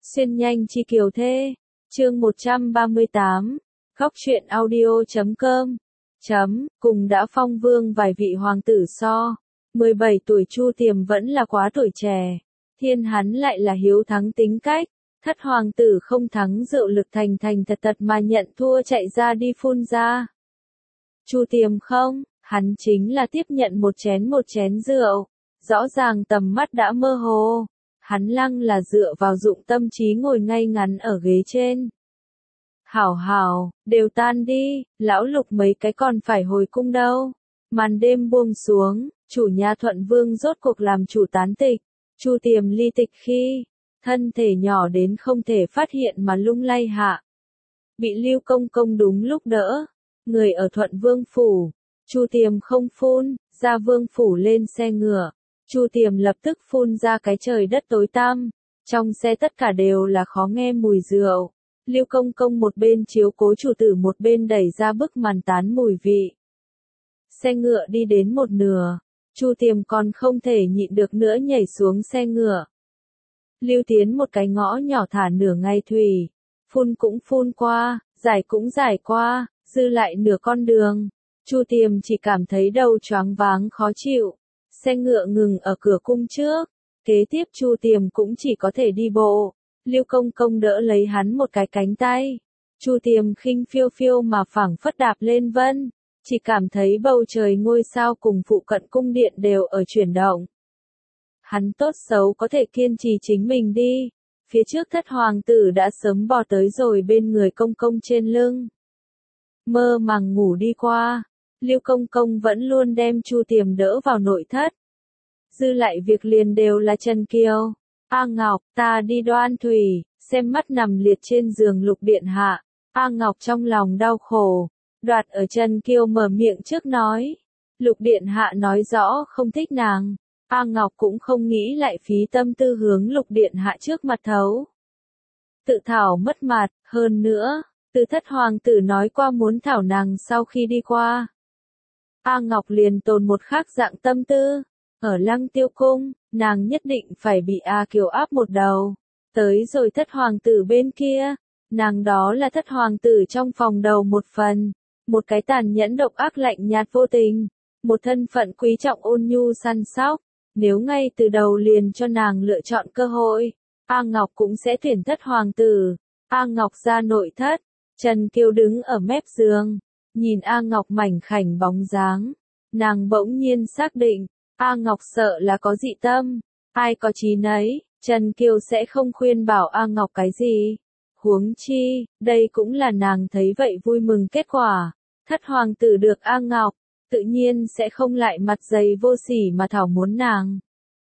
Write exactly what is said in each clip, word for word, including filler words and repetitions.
Xuyên nhanh chi kiều thê. Chương một trăm ba mươi tám. Góc truyện audio chấm com. Chấm, cùng đã phong vương vài vị hoàng tử so. mười bảy tuổi Chu Tiềm vẫn là quá tuổi trẻ. Thiên hắn lại là hiếu thắng tính cách. Thất hoàng tử không thắng rượu lực thành thành thật thật mà nhận thua chạy ra đi phun ra. Chu Tiềm không, hắn chính là tiếp nhận một chén một chén rượu. Rõ ràng tầm mắt đã mơ hồ. Hắn lăng là dựa vào dụng tâm trí ngồi ngay ngắn ở ghế trên. Hảo hảo, đều tan đi, lão Lục mấy cái còn phải hồi cung đâu. Màn đêm buông xuống, chủ nhà Thuận Vương rốt cuộc làm chủ tán tịch. Chu Tiềm ly tịch khi, thân thể nhỏ đến không thể phát hiện mà lung lay hạ. Bị Lưu Công Công đúng lúc đỡ, người ở Thuận Vương phủ. Chu Tiềm không phun, ra Vương phủ lên xe ngựa. Chu Tiềm lập tức phun ra cái trời đất tối tăm, trong xe tất cả đều là khó nghe mùi rượu. Lưu Công Công một bên chiếu cố chủ tử một bên đẩy ra bức màn tán mùi vị. Xe ngựa đi đến một nửa, Chu Tiềm còn không thể nhịn được nữa nhảy xuống xe ngựa. Lưu tiến một cái ngõ nhỏ thả nửa ngày thủy, phun cũng phun qua, giải cũng giải qua, dư lại nửa con đường. Chu Tiềm chỉ cảm thấy đầu choáng váng khó chịu. Xe ngựa ngừng ở cửa cung trước, kế tiếp Chu Tiềm cũng chỉ có thể đi bộ. Lưu Công Công đỡ lấy hắn một cái cánh tay. Chu Tiềm khinh phiêu phiêu mà phảng phất đạp lên vân, chỉ cảm thấy bầu trời ngôi sao cùng phụ cận cung điện đều ở chuyển động. Hắn tốt xấu có thể kiên trì chính mình đi. Phía trước thất hoàng tử đã sớm bò tới rồi bên người Công Công trên lưng. Mơ màng ngủ đi qua. Lưu Công Công vẫn luôn đem Chu Tiềm đỡ vào nội thất. Dư lại việc liền đều là Trần Kiều. A Ngọc, ta đi đoan thủy, xem mắt nằm liệt trên giường Lục điện hạ. A Ngọc trong lòng đau khổ, đoạt ở Trần Kiều mở miệng trước nói. Lục điện hạ nói rõ không thích nàng. A Ngọc cũng không nghĩ lại phí tâm tư hướng Lục điện hạ trước mặt thấu. Tự thảo mất mặt, hơn nữa, từ thất hoàng tử nói qua muốn thảo nàng sau khi đi qua. A Ngọc liền tồn một khác dạng tâm tư, ở Lăng Tiêu cung, nàng nhất định phải bị A Kiều áp một đầu. Tới rồi thất hoàng tử bên kia, nàng đó là thất hoàng tử trong phòng đầu một phần, một cái tàn nhẫn độc ác lạnh nhạt vô tình, một thân phận quý trọng ôn nhu săn sóc. Nếu ngay từ đầu liền cho nàng lựa chọn cơ hội, A Ngọc cũng sẽ tuyển thất hoàng tử. A Ngọc ra nội thất, Trần Kiều đứng ở mép giường. Nhìn A Ngọc mảnh khảnh bóng dáng, nàng bỗng nhiên xác định, A Ngọc sợ là có dị tâm, ai có chí nấy, Trần Kiều sẽ không khuyên bảo A Ngọc cái gì. Huống chi, đây cũng là nàng thấy vậy vui mừng kết quả, thất hoàng tử được A Ngọc, tự nhiên sẽ không lại mặt dày vô sỉ mà thảo muốn nàng.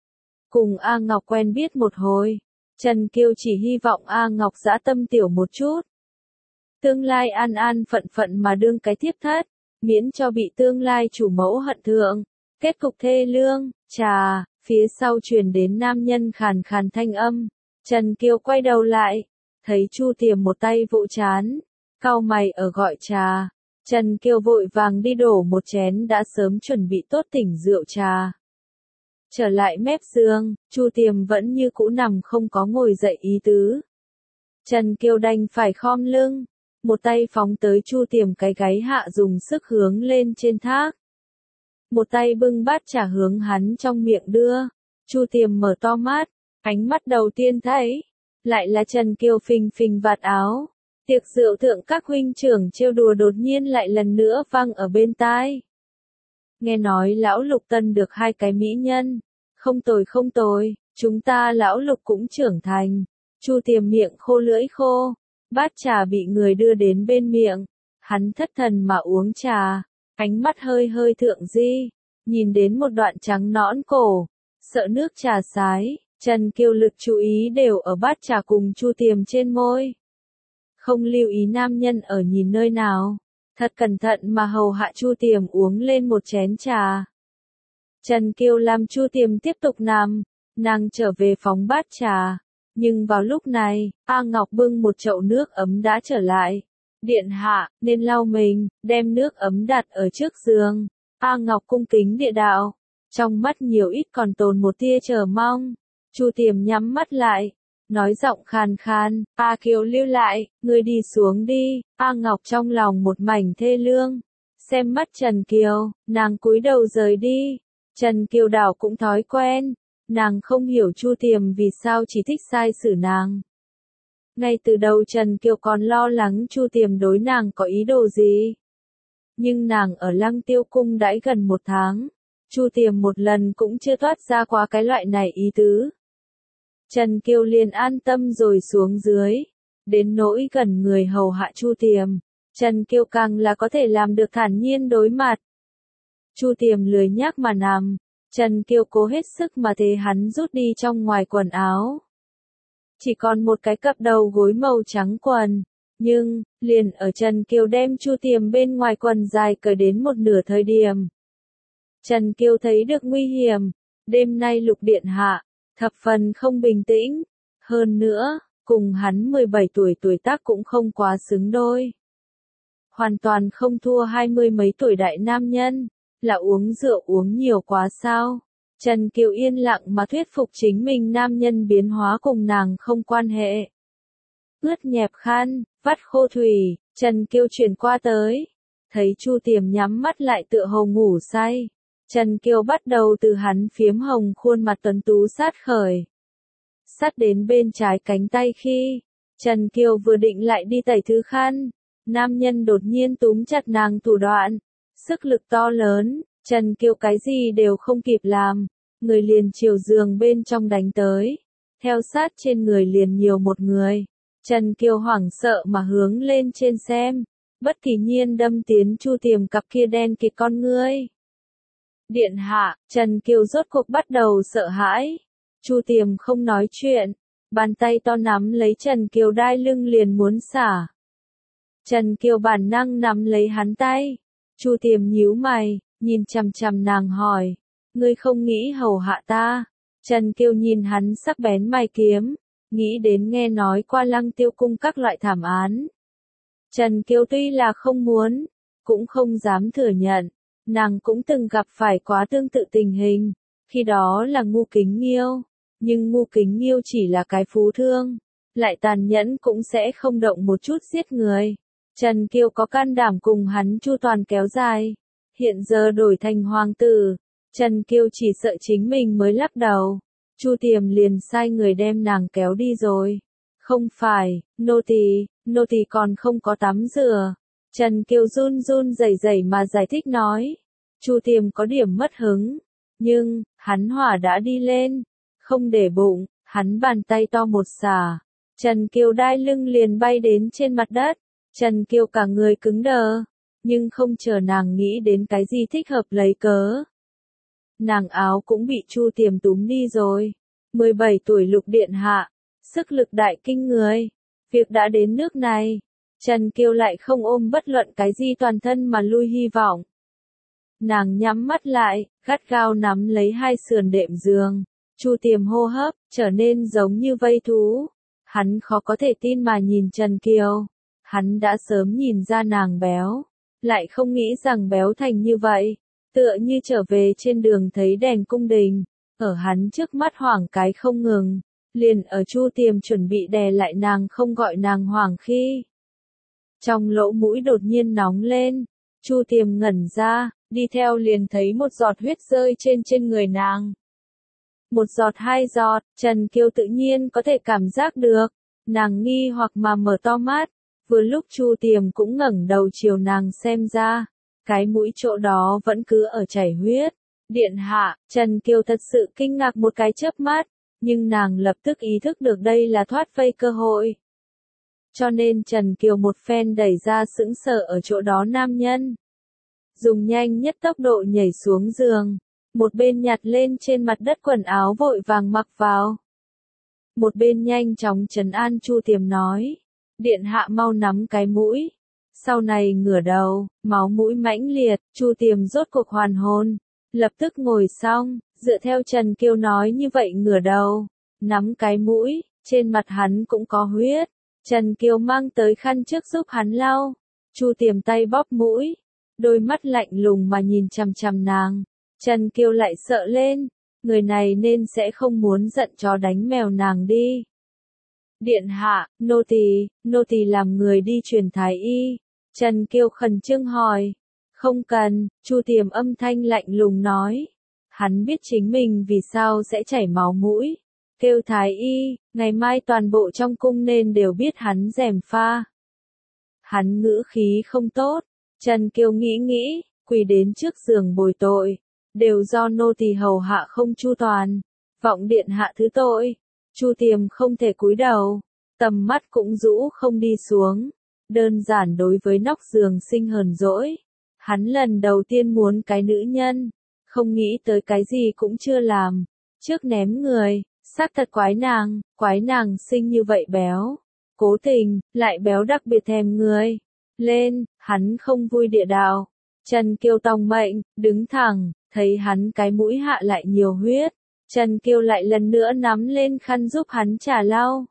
Cùng A Ngọc quen biết một hồi, Trần Kiều chỉ hy vọng A Ngọc dã tâm tiểu một chút. Tương lai an an phận phận mà đương cái thiếp thất, miễn cho bị tương lai chủ mẫu hận thượng. Kết cục thê lương, trà, phía sau truyền đến nam nhân khàn khàn thanh âm. Trần Kiều quay đầu lại, thấy Chu Tiềm một tay vỗ chán, cau mày ở gọi trà. Trần Kiều vội vàng đi đổ một chén đã sớm chuẩn bị tốt tỉnh rượu trà. Trở lại mép giường, Chu Tiềm vẫn như cũ nằm không có ngồi dậy ý tứ. Trần Kiều đành phải khom lưng. Một tay phóng tới Chu Tiềm cái gáy hạ dùng sức hướng lên trên thác. Một tay bưng bát trà hướng hắn trong miệng đưa. Chu Tiềm mở to mắt, ánh mắt đầu tiên thấy, lại là Trần Kiều phình phình vạt áo. Tiệc rượu thượng các huynh trưởng trêu đùa đột nhiên lại lần nữa vang ở bên tai. Nghe nói lão Lục tân được hai cái mỹ nhân. Không tồi không tồi, chúng ta lão Lục cũng trưởng thành. Chu Tiềm miệng khô lưỡi khô. Bát trà bị người đưa đến bên miệng, hắn thất thần mà uống trà, ánh mắt hơi hơi thượng di, nhìn đến một đoạn trắng nõn cổ, sợ nước trà sái, Trần Kiều lực chú ý đều ở bát trà cùng Chu Tiềm trên môi. Không lưu ý nam nhân ở nhìn nơi nào, thật cẩn thận mà hầu hạ Chu Tiềm uống lên một chén trà. Trần Kiều làm Chu Tiềm tiếp tục nằm, nàng trở về phóng bát trà. Nhưng vào lúc này, A Ngọc bưng một chậu nước ấm đã trở lại. Điện hạ, nên lau mình, đem nước ấm đặt ở trước giường. A Ngọc cung kính địa đạo. Trong mắt nhiều ít còn tồn một tia chờ mong. Chu Tiềm nhắm mắt lại. nói giọng khàn khàn, A Kiều lưu lại, ngươi đi xuống đi. A Ngọc trong lòng một mảnh thê lương, xem mắt Trần Kiều, nàng cúi đầu rời đi. Trần Kiều đảo cũng thói quen, nàng không hiểu Chu Tiềm vì sao chỉ thích sai xử nàng. Ngay từ đầu Trần Kiều còn lo lắng Chu Tiềm đối nàng có ý đồ gì. Nhưng nàng ở Lăng Tiêu Cung đãi gần một tháng, Chu Tiềm một lần cũng chưa thoát ra qua cái loại này ý tứ. Trần Kiều liền an tâm rồi xuống dưới, đến nỗi gần người hầu hạ Chu Tiềm, Trần Kiều càng là có thể làm được thản nhiên đối mặt. Chu Tiềm lười nhác mà nằm, Trần Kiều cố hết sức mà thế hắn rút đi trong ngoài quần áo. Chỉ còn một cái cặp đầu gối màu trắng quần, nhưng, liền ở Trần Kiều đem Chu Tiềm bên ngoài quần dài cởi đến một nửa thời điểm. Trần Kiều thấy được nguy hiểm, đêm nay Lục Điện Hạ, thập phần không bình tĩnh, hơn nữa, cùng hắn mười bảy tuổi tuổi tác cũng không quá xứng đôi. Hoàn toàn không thua hai mươi mấy tuổi đại nam nhân, là uống rượu uống nhiều quá sao? Trần Kiều yên lặng mà thuyết phục chính mình nam nhân biến hóa cùng nàng không quan hệ. Ướt nhẹp khăn, vắt khô thủy, Trần Kiều chuyển qua tới, thấy Chu Tiềm nhắm mắt lại tựa hồ ngủ say. Trần Kiều bắt đầu từ hắn phiếm hồng khuôn mặt tuấn tú sát khởi. Sát đến bên trái cánh tay khi, Trần Kiều vừa định lại đi tẩy thứ khăn, nam nhân đột nhiên túm chặt nàng thủ đoạn, sức lực to lớn, Trần Kiều cái gì đều không kịp làm, người liền chiều giường bên trong đánh tới, theo sát trên người liền nhiều một người. Trần Kiều hoảng sợ mà hướng lên trên xem, bất kỳ nhiên đâm tiến Chu Tiềm cặp kia đen kịt con ngươi. Điện hạ, Trần Kiều rốt cuộc bắt đầu sợ hãi. Chu Tiềm không nói chuyện, bàn tay to nắm lấy Trần Kiều đai lưng liền muốn xả. Trần Kiều bản năng nắm lấy hắn tay. Chu Tiềm nhíu mày, nhìn chằm chằm nàng hỏi, ngươi không nghĩ hầu hạ ta? Trần Kiều nhìn hắn sắc bén mày kiếm, nghĩ đến nghe nói qua Lăng Tiêu Cung các loại thảm án. Trần Kiều tuy là không muốn, cũng không dám thừa nhận, nàng cũng từng gặp phải quá tương tự tình hình, khi đó là Ngu Kính Nghiêu, nhưng Ngu Kính Nghiêu chỉ là cái phú thương, lại tàn nhẫn cũng sẽ không động một chút giết người. Trần Kiều có can đảm cùng hắn chu toàn kéo dài, hiện giờ đổi thành hoàng tử, Trần Kiều chỉ sợ chính mình mới lắc đầu. Chu Tiềm liền sai người đem nàng kéo đi rồi. Không phải, nô tỳ, nô tỳ còn không có tắm rửa. Trần Kiều run run rẩy rẩy mà giải thích nói. Chu Tiềm có điểm mất hứng, nhưng, hắn hỏa đã đi lên, không để bụng, hắn bàn tay to một xả. Trần Kiều đai lưng liền bay đến trên mặt đất, Trần Kiều cả người cứng đờ, nhưng không chờ nàng nghĩ đến cái gì thích hợp lấy cớ. Nàng áo cũng bị Chu Tiềm túm đi rồi. mười bảy tuổi Lục Điện Hạ, sức lực đại kinh người. Việc đã đến nước này, Trần Kiều lại không ôm bất luận cái gì toàn thân mà lui hy vọng. Nàng nhắm mắt lại, gắt gao nắm lấy hai sườn đệm giường. Chu Tiềm hô hấp, trở nên giống như vây thú. Hắn khó có thể tin mà nhìn Trần Kiều. Hắn đã sớm nhìn ra nàng béo, lại không nghĩ rằng béo thành như vậy. Tựa như trở về trên đường thấy đèn cung đình, ở hắn trước mắt hoảng cái không ngừng, liền ở Chu Tiềm chuẩn bị đè lại nàng không gọi nàng hoảng khi. Trong lỗ mũi đột nhiên nóng lên, Chu Tiềm ngẩn ra, đi theo liền thấy một giọt huyết rơi trên trên người nàng. Một giọt hai giọt, Trần Kiều tự nhiên có thể cảm giác được, nàng nghi hoặc mà mở to mắt, vừa lúc Chu Tiềm cũng ngẩng đầu chiều nàng xem ra. Cái mũi chỗ đó vẫn cứ ở chảy huyết. Điện hạ, Trần Kiều thật sự kinh ngạc một cái chớp mắt, nhưng nàng lập tức ý thức được đây là thoát vây cơ hội. Cho nên Trần Kiều một phen đẩy ra sững sờ ở chỗ đó nam nhân. Dùng nhanh nhất tốc độ nhảy xuống giường, một bên nhặt lên trên mặt đất quần áo vội vàng mặc vào. Một bên nhanh chóng trấn an Chu Tiềm nói, điện hạ mau nắm cái mũi. Sau này ngửa đầu, máu mũi mãnh liệt, Chu Tiềm rốt cuộc hoàn hồn, lập tức ngồi xong, dựa theo Trần Kiều nói như vậy ngửa đầu, nắm cái mũi, trên mặt hắn cũng có huyết. Trần Kiều mang tới khăn trước giúp hắn lau, Chu Tiềm tay bóp mũi, đôi mắt lạnh lùng mà nhìn chằm chằm nàng. Trần Kiều lại sợ lên, người này nên sẽ không muốn giận chó đánh mèo nàng đi. Điện hạ, nô tỳ, nô tỳ làm người đi truyền thái y. Trần Kiêu khẩn trương hỏi. Không cần, Chu Tiềm âm thanh lạnh lùng nói. Hắn biết chính mình vì sao sẽ chảy máu mũi. Kêu thái y, ngày mai toàn bộ trong cung nên đều biết hắn gièm pha. Hắn ngữ khí không tốt. Trần Kiêu nghĩ nghĩ, quỳ đến trước giường bồi tội. Đều do nô tỳ hầu hạ không chu toàn. Vọng điện hạ thứ tội. Chu Tiềm không thể cúi đầu. Tầm mắt cũng rũ không đi xuống. Đơn giản đối với nóc giường sinh hờn dỗi. Hắn lần đầu tiên muốn cái nữ nhân. Không nghĩ tới cái gì cũng chưa làm. Trước ném người, xác thật quái nàng, quái nàng sinh như vậy béo. Cố tình, lại béo đặc biệt thèm người. Lên, hắn không vui địa đạo. Trần Kiêu tòng mệnh, đứng thẳng, thấy hắn cái mũi hạ lại nhiều huyết. Trần Kiêu lại lần nữa nắm lên khăn giúp hắn trả lau.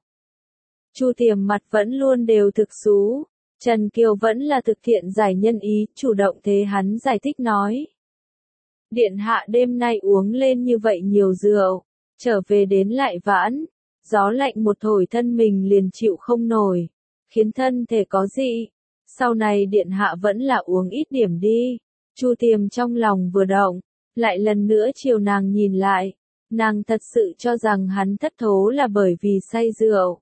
Chu Tiềm mặt vẫn luôn đều thực xú. Trần Kiều vẫn là thực thiện giải nhân ý, chủ động thế hắn giải thích nói. Điện hạ đêm nay uống lên như vậy nhiều rượu, trở về đến lại vãn, gió lạnh một thổi thân mình liền chịu không nổi, khiến thân thể có dị. Sau này điện hạ vẫn là uống ít điểm đi. Chu Tiềm trong lòng vừa động, lại lần nữa chiều nàng nhìn lại, nàng thật sự cho rằng hắn thất thố là bởi vì say rượu.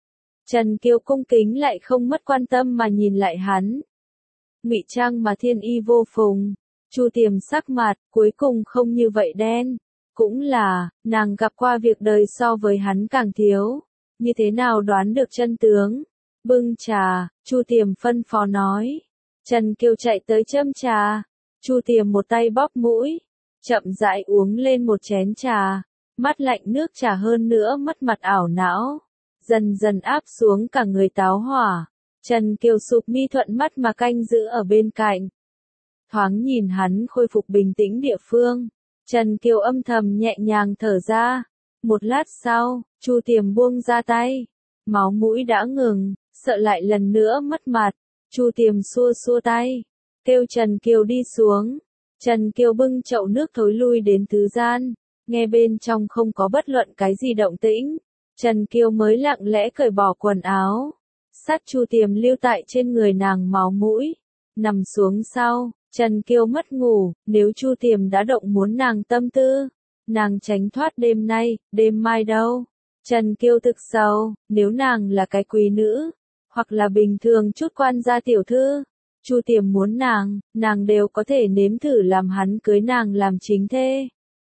Trần Kiêu cung kính lại không mất quan tâm mà nhìn lại hắn. Ngụy trang mà thiên y vô phùng. Chu Tiềm sắc mặt, cuối cùng không như vậy đen. Cũng là, nàng gặp qua việc đời so với hắn càng thiếu. Như thế nào đoán được chân tướng? Bưng trà, Chu Tiềm phân phó nói. Trần Kiêu chạy tới châm trà. Chu Tiềm một tay bóp mũi. Chậm rãi uống lên một chén trà. Mắt lạnh nước trà hơn nữa mất mặt ảo não. Dần dần áp xuống cả người táo hỏa. Trần Kiều sụp mi thuận mắt mà canh giữ ở bên cạnh. Thoáng nhìn hắn khôi phục bình tĩnh địa phương. Trần Kiều âm thầm nhẹ nhàng thở ra. Một lát sau, Chu Tiềm buông ra tay. Máu mũi đã ngừng, sợ lại lần nữa mất mặt. Chu Tiềm xua xua tay. Kêu Trần Kiều đi xuống. Trần Kiều bưng chậu nước thối lui đến thứ gian. Nghe bên trong không có bất luận cái gì động tĩnh. Trần Kiều mới lặng lẽ cởi bỏ quần áo. Sát Chu Tiềm lưu tại trên người nàng máu mũi. Nằm xuống sau, Trần Kiều mất ngủ, nếu Chu Tiềm đã động muốn nàng tâm tư. Nàng tránh thoát đêm nay, đêm mai đâu. Trần Kiều thực sầu, nếu nàng là cái quý nữ, hoặc là bình thường chút quan gia tiểu thư. Chu Tiềm muốn nàng, nàng đều có thể nếm thử làm hắn cưới nàng làm chính thê.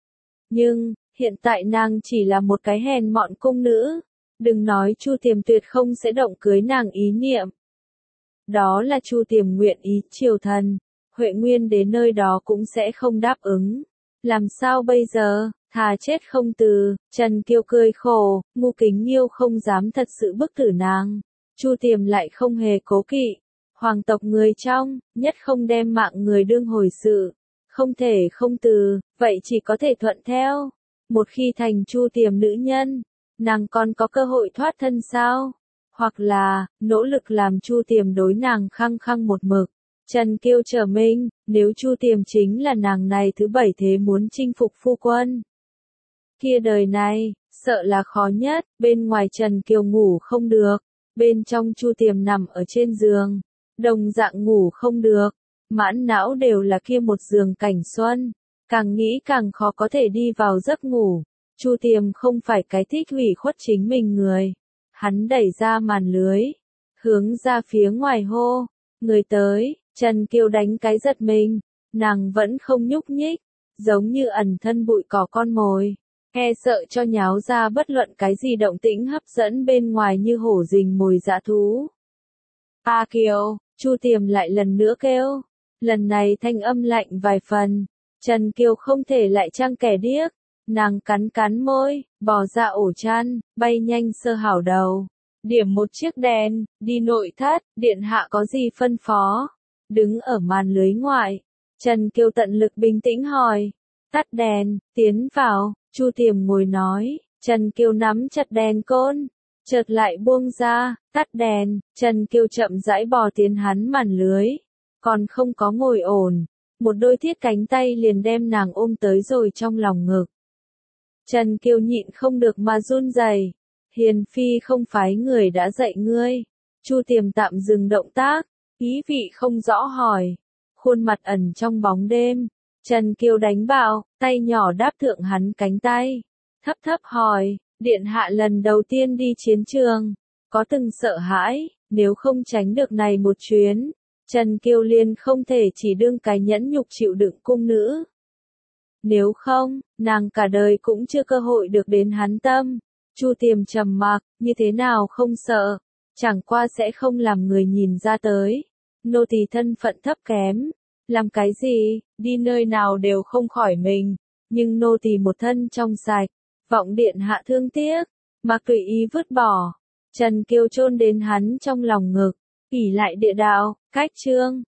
Nhưng, hiện tại nàng chỉ là một cái hèn mọn cung nữ. Đừng nói Chu Tiềm tuyệt không sẽ động cưới nàng ý niệm. Đó là Chu Tiềm nguyện ý triều thần. Huệ Nguyên đến nơi đó cũng sẽ không đáp ứng. Làm sao bây giờ, thà chết không từ. Trần Kiêu cười khổ, Ngu Kính Nhiêu không dám thật sự bức tử nàng. Chu Tiềm lại không hề cố kỵ. Hoàng tộc người trong, nhất không đem mạng người đương hồi sự. Không thể không từ, vậy chỉ có thể thuận theo. Một khi thành Chu Tiềm nữ nhân, nàng còn có cơ hội thoát thân sao? Hoặc là, nỗ lực làm Chu Tiềm đối nàng khăng khăng một mực. Trần Kiêu trở mình, nếu Chu Tiềm chính là nàng này thứ bảy thế muốn chinh phục phu quân. Kia đời này, sợ là khó nhất, bên ngoài Trần Kiều ngủ không được, bên trong Chu Tiềm nằm ở trên giường, đồng dạng ngủ không được, mãn não đều là kia một giường cảnh xuân, càng nghĩ càng khó có thể đi vào giấc ngủ. Chu Tiềm không phải cái thích hủy khuất chính mình người. Hắn đẩy ra màn lưới, hướng ra phía ngoài hô, người tới. Trần Kiều đánh cái giật mình, nàng vẫn không nhúc nhích, giống như ẩn thân bụi cỏ con mồi, e sợ cho nháo ra bất luận cái gì động tĩnh hấp dẫn bên ngoài như hổ rình mồi dã thú. A Kiều, Chu Tiềm lại lần nữa kêu, lần này thanh âm lạnh vài phần. Trần Kiều không thể lại trang kẻ điếc, nàng cắn cắn môi, bò ra ổ chăn, bay nhanh sơ hảo đầu, điểm một chiếc đèn, đi nội thất, điện hạ có gì phân phó. Đứng ở màn lưới ngoại, Trần Kiều tận lực bình tĩnh hỏi, tắt đèn, tiến vào. Chu Tiềm ngồi nói, Trần Kiều nắm chặt đèn côn, chợt lại buông ra, tắt đèn. Trần Kiều chậm rãi bò tiến hắn màn lưới, còn không có ngồi ổn, một đôi thiết cánh tay liền đem nàng ôm tới rồi trong lòng ngực. Trần Kiều nhịn không được mà run rẩy, Hiền phi không phái người đã dạy ngươi. Chu Tiềm tạm dừng động tác, ý vị không rõ hỏi. Khuôn mặt ẩn trong bóng đêm. Trần Kiều đánh bạo, tay nhỏ đáp thượng hắn cánh tay. Thấp thấp hỏi, điện hạ lần đầu tiên đi chiến trường, có từng sợ hãi, nếu không tránh được này một chuyến, Trần Kiều liền không thể chỉ đương cái nhẫn nhục chịu đựng cung nữ. Nếu không, nàng cả đời cũng chưa cơ hội được đến hắn tâm. Chu Tiềm trầm mặc, như thế nào không sợ, chẳng qua sẽ không làm người nhìn ra tới. Nô tỳ thân phận thấp kém, làm cái gì, đi nơi nào đều không khỏi mình, nhưng nô tỳ một thân trong sạch, vọng điện hạ thương tiếc, mà tùy ý vứt bỏ. Trần Kiều chôn đến hắn trong lòng ngực, ỉ lại địa đạo, cách trương,